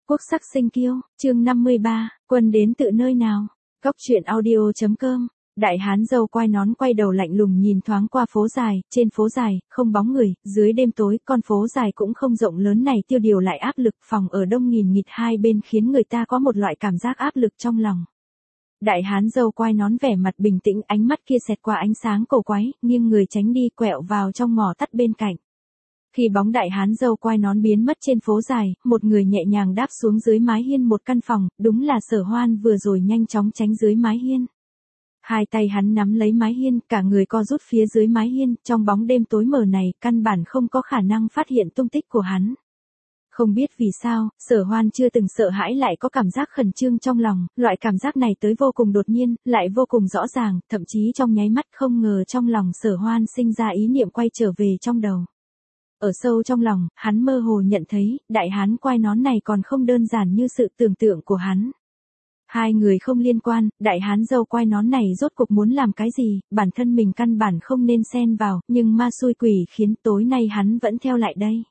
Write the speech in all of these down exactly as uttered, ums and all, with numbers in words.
Quốc sắc sinh kiêu, chương năm mươi ba, quân đến tự nơi nào? Cóc truyện audio.com. Đại hán râu quai nón quay đầu lạnh lùng nhìn thoáng qua phố dài, trên phố dài, không bóng người, dưới đêm tối, con phố dài cũng không rộng lớn này tiêu điều lại áp lực, phòng ở đông nghìn nghịt hai bên khiến người ta có một loại cảm giác áp lực trong lòng. Đại hán râu quai nón vẻ mặt bình tĩnh, ánh mắt kia xẹt qua ánh sáng cổ quái, nghiêng người tránh đi, quẹo vào trong mỏ tắt bên cạnh. Khi bóng đại hán râu quai nón biến mất trên phố dài, một người nhẹ nhàng đáp xuống dưới mái hiên một căn phòng, đúng là Sở Hoan vừa rồi nhanh chóng tránh dưới mái hiên. Hai tay hắn nắm lấy mái hiên, cả người co rút phía dưới mái hiên, trong bóng đêm tối mờ này, căn bản không có khả năng phát hiện tung tích của hắn. Không biết vì sao, Sở Hoan chưa từng sợ hãi lại có cảm giác khẩn trương trong lòng, loại cảm giác này tới vô cùng đột nhiên, lại vô cùng rõ ràng, thậm chí trong nháy mắt không ngờ trong lòng Sở Hoan sinh ra ý niệm quay trở về trong đầu. Ở sâu trong lòng, hắn mơ hồ nhận thấy, đại hán quai nón này còn không đơn giản như sự tưởng tượng của hắn. Hai người không liên quan, đại hán râu quai nón này rốt cuộc muốn làm cái gì, bản thân mình căn bản không nên xen vào, nhưng ma xui quỷ khiến tối nay hắn vẫn theo lại đây.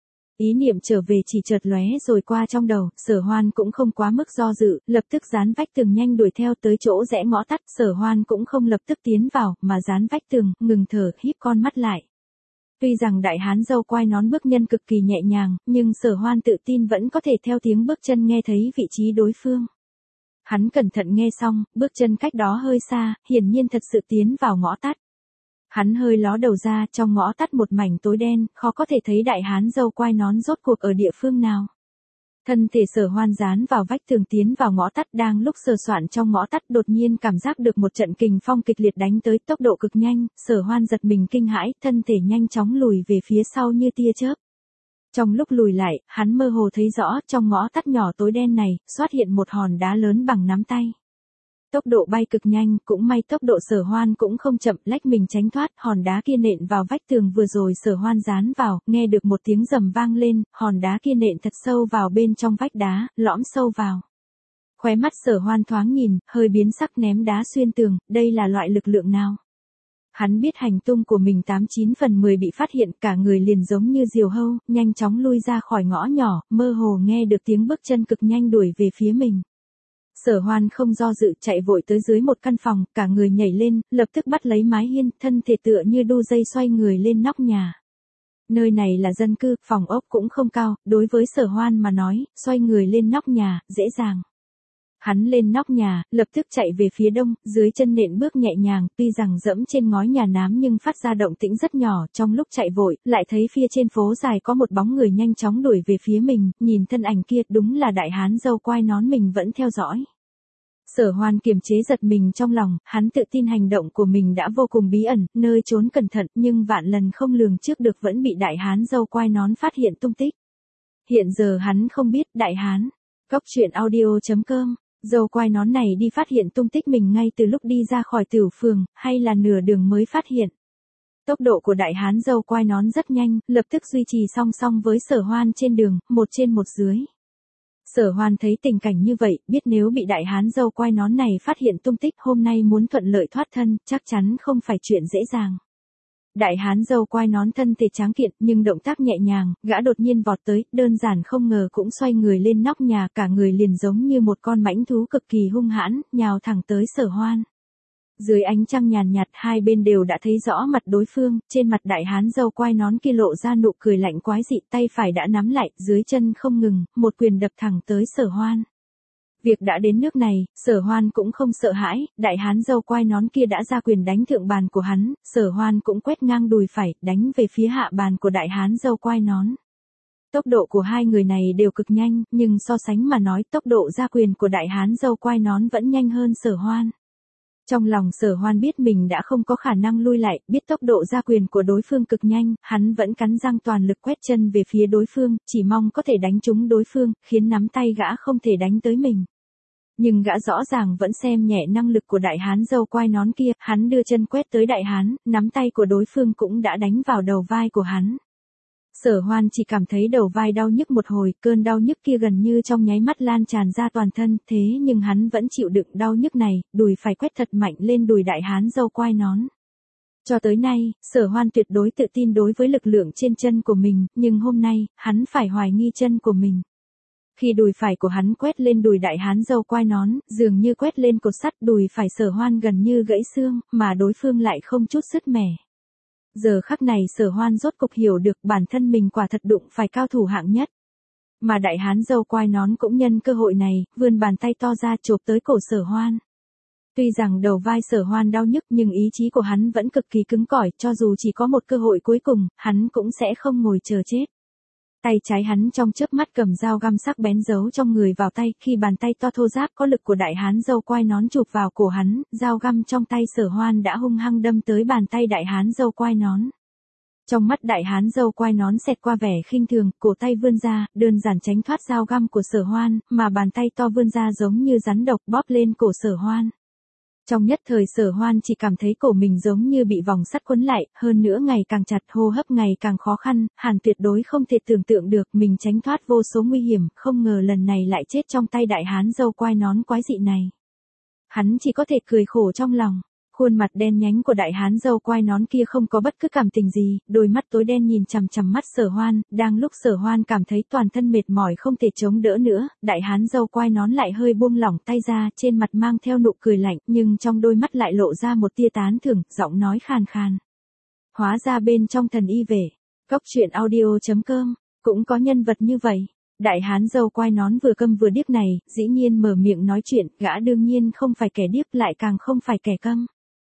Ý niệm trở về chỉ chợt lóe rồi qua trong đầu, Sở Hoan cũng không quá mức do dự, lập tức dán vách tường nhanh đuổi theo tới chỗ rẽ ngõ tắt, Sở Hoan cũng không lập tức tiến vào, mà dán vách tường, ngừng thở, híp con mắt lại. Tuy rằng đại hán râu quai nón bước nhân cực kỳ nhẹ nhàng, nhưng Sở Hoan tự tin vẫn có thể theo tiếng bước chân nghe thấy vị trí đối phương. Hắn cẩn thận nghe xong, bước chân cách đó hơi xa, hiển nhiên thật sự tiến vào ngõ tắt. Hắn hơi ló đầu ra, trong ngõ tắt một mảnh tối đen, khó có thể thấy đại hán râu quai nón rốt cuộc ở địa phương nào. Thân thể Sở Hoan dán vào vách tường tiến vào ngõ tắt, đang lúc sờ soạn trong ngõ tắt đột nhiên cảm giác được một trận kình phong kịch liệt đánh tới, tốc độ cực nhanh, Sở Hoan giật mình kinh hãi, thân thể nhanh chóng lùi về phía sau như tia chớp. Trong lúc lùi lại, hắn mơ hồ thấy rõ, trong ngõ tắt nhỏ tối đen này, xuất hiện một hòn đá lớn bằng nắm tay. Tốc độ bay cực nhanh, cũng may tốc độ Sở Hoan cũng không chậm, lách mình tránh thoát, hòn đá kia nện vào vách tường vừa rồi Sở Hoan dán vào, nghe được một tiếng rầm vang lên, hòn đá kia nện thật sâu vào bên trong vách đá, lõm sâu vào. Khóe mắt Sở Hoan thoáng nhìn, hơi biến sắc ném đá xuyên tường, đây là loại lực lượng nào? Hắn biết hành tung của mình tám chín phần mười bị phát hiện, cả người liền giống như diều hâu, nhanh chóng lui ra khỏi ngõ nhỏ, mơ hồ nghe được tiếng bước chân cực nhanh đuổi về phía mình. Sở Hoan không do dự chạy vội tới dưới một căn phòng, cả người nhảy lên, lập tức bắt lấy mái hiên, thân thể tựa như đu dây xoay người lên nóc nhà. Nơi này là dân cư, phòng ốc cũng không cao, đối với Sở Hoan mà nói, xoay người lên nóc nhà, dễ dàng. Hắn lên nóc nhà, lập tức chạy về phía đông, dưới chân nện bước nhẹ nhàng, tuy rằng dẫm trên ngói nhà nám nhưng phát ra động tĩnh rất nhỏ, trong lúc chạy vội, lại thấy phía trên phố dài có một bóng người nhanh chóng đuổi về phía mình, nhìn thân ảnh kia đúng là đại hán râu quai nón mình vẫn theo dõi. Sở Hoan kiềm chế giật mình trong lòng, hắn tự tin hành động của mình đã vô cùng bí ẩn, nơi trốn cẩn thận, nhưng vạn lần không lường trước được vẫn bị đại hán râu quai nón phát hiện tung tích. Hiện giờ hắn không biết, đại hán, cóc truyện audio.com. Râu quai nón này đi phát hiện tung tích mình ngay từ lúc đi ra khỏi Tửu Phường, hay là nửa đường mới phát hiện. Tốc độ của đại hán râu quai nón rất nhanh, lập tức duy trì song song với Sở Hoan trên đường, một trên một dưới. Sở Hoan thấy tình cảnh như vậy, biết nếu bị đại hán râu quai nón này phát hiện tung tích hôm nay muốn thuận lợi thoát thân, chắc chắn không phải chuyện dễ dàng. Đại hán râu quai nón thân thể tráng kiện, nhưng động tác nhẹ nhàng, gã đột nhiên vọt tới, đơn giản không ngờ cũng xoay người lên nóc nhà, cả người liền giống như một con mãnh thú cực kỳ hung hãn, nhào thẳng tới Sở Hoan. Dưới ánh trăng nhàn nhạt, hai bên đều đã thấy rõ mặt đối phương, trên mặt đại hán râu quai nón kia lộ ra nụ cười lạnh quái dị, tay phải đã nắm lại, dưới chân không ngừng, một quyền đập thẳng tới Sở Hoan. Việc đã đến nước này, Sở Hoan cũng không sợ hãi, đại hán râu quai nón kia đã ra quyền đánh thượng bàn của hắn, Sở Hoan cũng quét ngang đùi phải, đánh về phía hạ bàn của đại hán râu quai nón. Tốc độ của hai người này đều cực nhanh, nhưng so sánh mà nói tốc độ ra quyền của đại hán râu quai nón vẫn nhanh hơn Sở Hoan. Trong lòng Sở Hoan biết mình đã không có khả năng lui lại, biết tốc độ ra quyền của đối phương cực nhanh, hắn vẫn cắn răng toàn lực quét chân về phía đối phương, chỉ mong có thể đánh trúng đối phương, khiến nắm tay gã không thể đánh tới mình. Nhưng gã rõ ràng vẫn xem nhẹ năng lực của đại hán râu quai nón kia, hắn đưa chân quét tới đại hán, nắm tay của đối phương cũng đã đánh vào đầu vai của hắn. Sở Hoan chỉ cảm thấy đầu vai đau nhức một hồi, cơn đau nhức kia gần như trong nháy mắt lan tràn ra toàn thân, thế nhưng hắn vẫn chịu đựng đau nhức này, đùi phải quét thật mạnh lên đùi đại hán râu quai nón. Cho tới nay, Sở Hoan tuyệt đối tự tin đối với lực lượng trên chân của mình, nhưng hôm nay, hắn phải hoài nghi chân của mình. Khi đùi phải của hắn quét lên đùi đại hán dâu quai nón, dường như quét lên cột sắt, đùi phải Sở Hoan gần như gãy xương, mà đối phương lại không chút sứt mẻ. Giờ khắc này Sở Hoan rốt cục hiểu được bản thân mình quả thật đụng phải cao thủ hạng nhất. Mà đại hán dâu quai nón cũng nhân cơ hội này, vươn bàn tay to ra chộp tới cổ Sở Hoan. Tuy rằng đầu vai Sở Hoan đau nhức nhưng ý chí của hắn vẫn cực kỳ cứng cỏi, cho dù chỉ có một cơ hội cuối cùng, hắn cũng sẽ không ngồi chờ chết. Tay trái hắn trong chớp mắt cầm dao găm sắc bén giấu trong người vào tay, khi bàn tay to thô ráp có lực của đại hán dâu quai nón chụp vào cổ hắn, dao găm trong tay Sở Hoan đã hung hăng đâm tới bàn tay đại hán dâu quai nón. Trong mắt đại hán dâu quai nón xẹt qua vẻ khinh thường, cổ tay vươn ra, đơn giản tránh thoát dao găm của Sở Hoan, mà bàn tay to vươn ra giống như rắn độc bóp lên cổ Sở Hoan. Trong nhất thời Sở Hoan chỉ cảm thấy cổ mình giống như bị vòng sắt quấn lại, hơn nữa ngày càng chặt, hô hấp ngày càng khó khăn, Hàn tuyệt đối không thể tưởng tượng được mình tránh thoát vô số nguy hiểm, không ngờ lần này lại chết trong tay đại hán dâu quai nón quái dị này. Hắn chỉ có thể cười khổ trong lòng. Khuôn mặt đen nhánh của đại hán dâu quai nón kia không có bất cứ cảm tình gì, đôi mắt tối đen nhìn chằm chằm mắt Sở Hoan, đang lúc Sở Hoan cảm thấy toàn thân mệt mỏi không thể chống đỡ nữa, đại hán dâu quai nón lại hơi buông lỏng tay ra, trên mặt mang theo nụ cười lạnh, nhưng trong đôi mắt lại lộ ra một tia tán thưởng, giọng nói khàn khàn. Hóa ra bên trong thần y vệ, Cốc truyện audio chấm com, cũng có nhân vật như vậy. Đại hán dâu quai nón vừa câm vừa điếc này, dĩ nhiên mở miệng nói chuyện, gã đương nhiên không phải kẻ điếc lại càng không phải kẻ câm.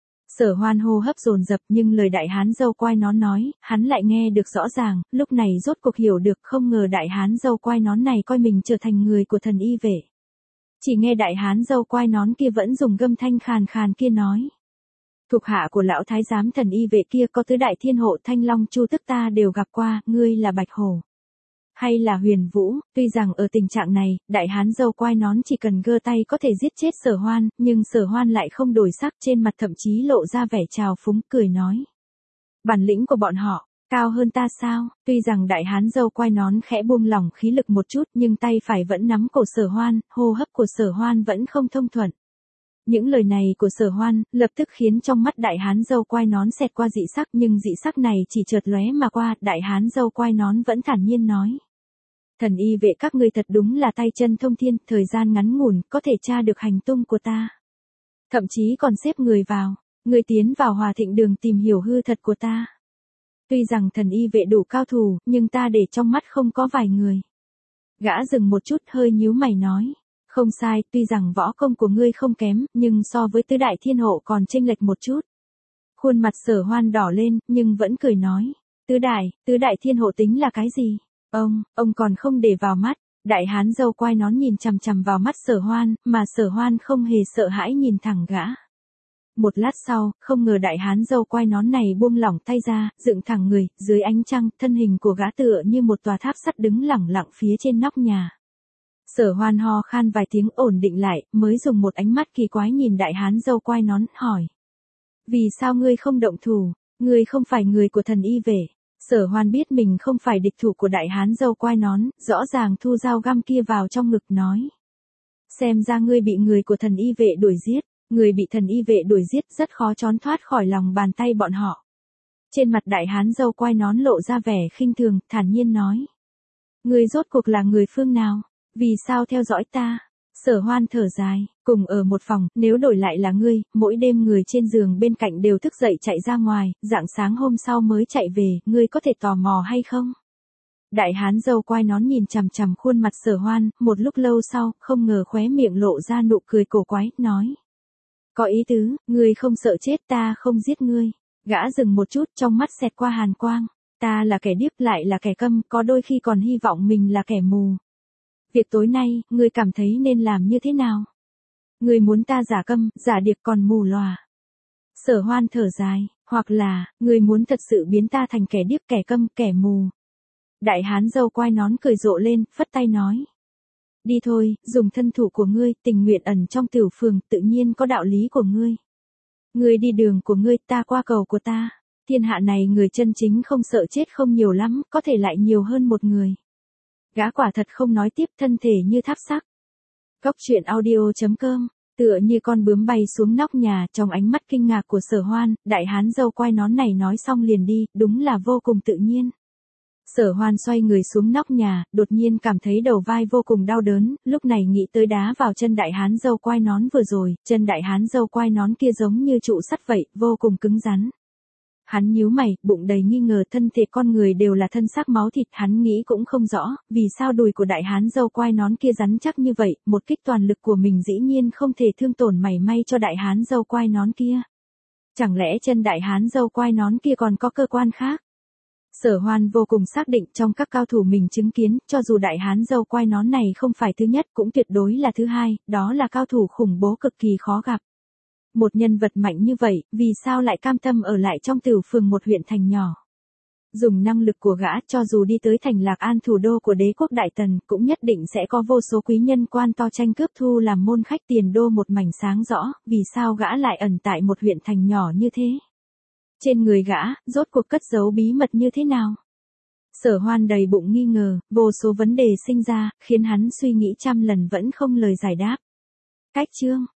Sở Hoan hô hấp dồn dập nhưng lời đại hán dâu quai nón nói, hắn lại nghe được rõ ràng, lúc này rốt cuộc hiểu được, không ngờ đại hán dâu quai nón này coi mình trở thành người của thần y vệ. Chỉ nghe đại hán dâu quai nón kia vẫn dùng gâm thanh khàn khàn kia nói. Thuộc hạ của lão thái giám thần y vệ kia có tứ đại thiên hộ Thanh Long Chu Tức ta đều gặp qua, ngươi là Bạch Hổ hay là Huyền Vũ. Tuy rằng ở tình trạng này, đại hán dâu quai nón chỉ cần gơ tay có thể giết chết Sở Hoan, nhưng Sở Hoan lại không đổi sắc, trên mặt thậm chí lộ ra vẻ trào phúng, cười nói. Bản lĩnh của bọn họ, cao hơn ta sao? Tuy rằng đại hán dâu quai nón khẽ buông lỏng khí lực một chút nhưng tay phải vẫn nắm cổ Sở Hoan, hô hấp của Sở Hoan vẫn không thông thuận. Những lời này của Sở Hoan, lập tức khiến trong mắt đại hán dâu quai nón xẹt qua dị sắc, nhưng dị sắc này chỉ chợt lóe mà qua, đại hán dâu quai nón vẫn thản nhiên nói. Thần y vệ các ngươi thật đúng là tay chân thông thiên, thời gian ngắn ngủn, có thể tra được hành tung của ta. Thậm chí còn xếp người vào, người tiến vào Hòa Thịnh Đường tìm hiểu hư thật của ta. Tuy rằng thần y vệ đủ cao thủ, nhưng ta để trong mắt không có vài người. Gã dừng một chút hơi nhíu mày nói. Không sai, tuy rằng võ công của ngươi không kém, nhưng so với tứ đại thiên hộ còn chênh lệch một chút. Khuôn mặt Sở Hoan đỏ lên, nhưng vẫn cười nói. Tứ đại, tứ đại thiên hộ tính là cái gì? Ông, ông còn không để vào mắt. Đại hán dâu quai nón nhìn chằm chằm vào mắt Sở Hoan, mà Sở Hoan không hề sợ hãi nhìn thẳng gã. Một lát sau, không ngờ đại hán dâu quai nón này buông lỏng tay ra, dựng thẳng người, dưới ánh trăng, thân hình của gã tựa như một tòa tháp sắt đứng lẳng lặng phía trên nóc nhà. Sở Hoan ho khan vài tiếng ổn định lại, mới dùng một ánh mắt kỳ quái nhìn đại hán dâu quai nón, hỏi. Vì sao ngươi không động thủ, ngươi không phải người của thần y vệ? Sở Hoan biết mình không phải địch thủ của đại hán dâu quai nón, rõ ràng thu dao găm kia vào trong ngực nói. Xem ra ngươi bị người của thần y vệ đuổi giết, người bị thần y vệ đuổi giết rất khó trốn thoát khỏi lòng bàn tay bọn họ. Trên mặt đại hán dâu quai nón lộ ra vẻ khinh thường, thản nhiên nói. Ngươi rốt cuộc là người phương nào? Vì sao theo dõi ta? Sở Hoan thở dài, cùng ở một phòng, nếu đổi lại là ngươi, mỗi đêm người trên giường bên cạnh đều thức dậy chạy ra ngoài, rạng sáng hôm sau mới chạy về, ngươi có thể tò mò hay không? Đại hán dâu quai nón nhìn chằm chằm khuôn mặt Sở Hoan, một lúc lâu sau, không ngờ khóe miệng lộ ra nụ cười cổ quái, nói. Có ý tứ, ngươi không sợ chết ta không giết ngươi. Gã dừng một chút trong mắt xẹt qua hàn quang. Ta là kẻ điếc lại là kẻ câm, có đôi khi còn hy vọng mình là kẻ mù. Việc tối nay, ngươi cảm thấy nên làm như thế nào? Ngươi muốn ta giả câm, giả điếc còn mù lòa. Sở Hoan thở dài, hoặc là, ngươi muốn thật sự biến ta thành kẻ điếc, kẻ câm, kẻ mù. Đại hán dâu quai nón cười rộ lên, phất tay nói. Đi thôi, dùng thân thủ của ngươi, tình nguyện ẩn trong tiểu phường, tự nhiên có đạo lý của ngươi. Ngươi đi đường của ngươi, ta qua cầu của ta. Thiên hạ này người chân chính không sợ chết không nhiều lắm, có thể lại nhiều hơn một người. Gã quả thật không nói tiếp, thân thể như tháp sắc. Cốc truyện audio chấm com, tựa như con bướm bay xuống nóc nhà, trong ánh mắt kinh ngạc của Sở Hoan, đại hán dâu quai nón này nói xong liền đi, đúng là vô cùng tự nhiên. Sở Hoan xoay người xuống nóc nhà, đột nhiên cảm thấy đầu vai vô cùng đau đớn, lúc này nghĩ tới đá vào chân đại hán dâu quai nón vừa rồi, chân đại hán dâu quai nón kia giống như trụ sắt vậy, vô cùng cứng rắn. Hắn nhíu mày, bụng đầy nghi ngờ, thân thể con người đều là thân xác máu thịt, hắn nghĩ cũng không rõ, vì sao đùi của đại hán dâu quai nón kia rắn chắc như vậy, một kích toàn lực của mình dĩ nhiên không thể thương tổn mảy may cho đại hán dâu quai nón kia. Chẳng lẽ chân đại hán dâu quai nón kia còn có cơ quan khác? Sở Hoan vô cùng xác định trong các cao thủ mình chứng kiến, cho dù đại hán dâu quai nón này không phải thứ nhất cũng tuyệt đối là thứ hai, đó là cao thủ khủng bố cực kỳ khó gặp. Một nhân vật mạnh như vậy, vì sao lại cam tâm ở lại trong Tửu Phường một huyện thành nhỏ? Dùng năng lực của gã, cho dù đi tới thành Lạc An thủ đô của đế quốc Đại Tần, cũng nhất định sẽ có vô số quý nhân quan to tranh cướp thu làm môn khách tiền đô một mảnh sáng rõ, vì sao gã lại ẩn tại một huyện thành nhỏ như thế? Trên người gã, rốt cuộc cất giấu bí mật như thế nào? Sở Hoan đầy bụng nghi ngờ, vô số vấn đề sinh ra, khiến hắn suy nghĩ trăm lần vẫn không lời giải đáp. Cách chương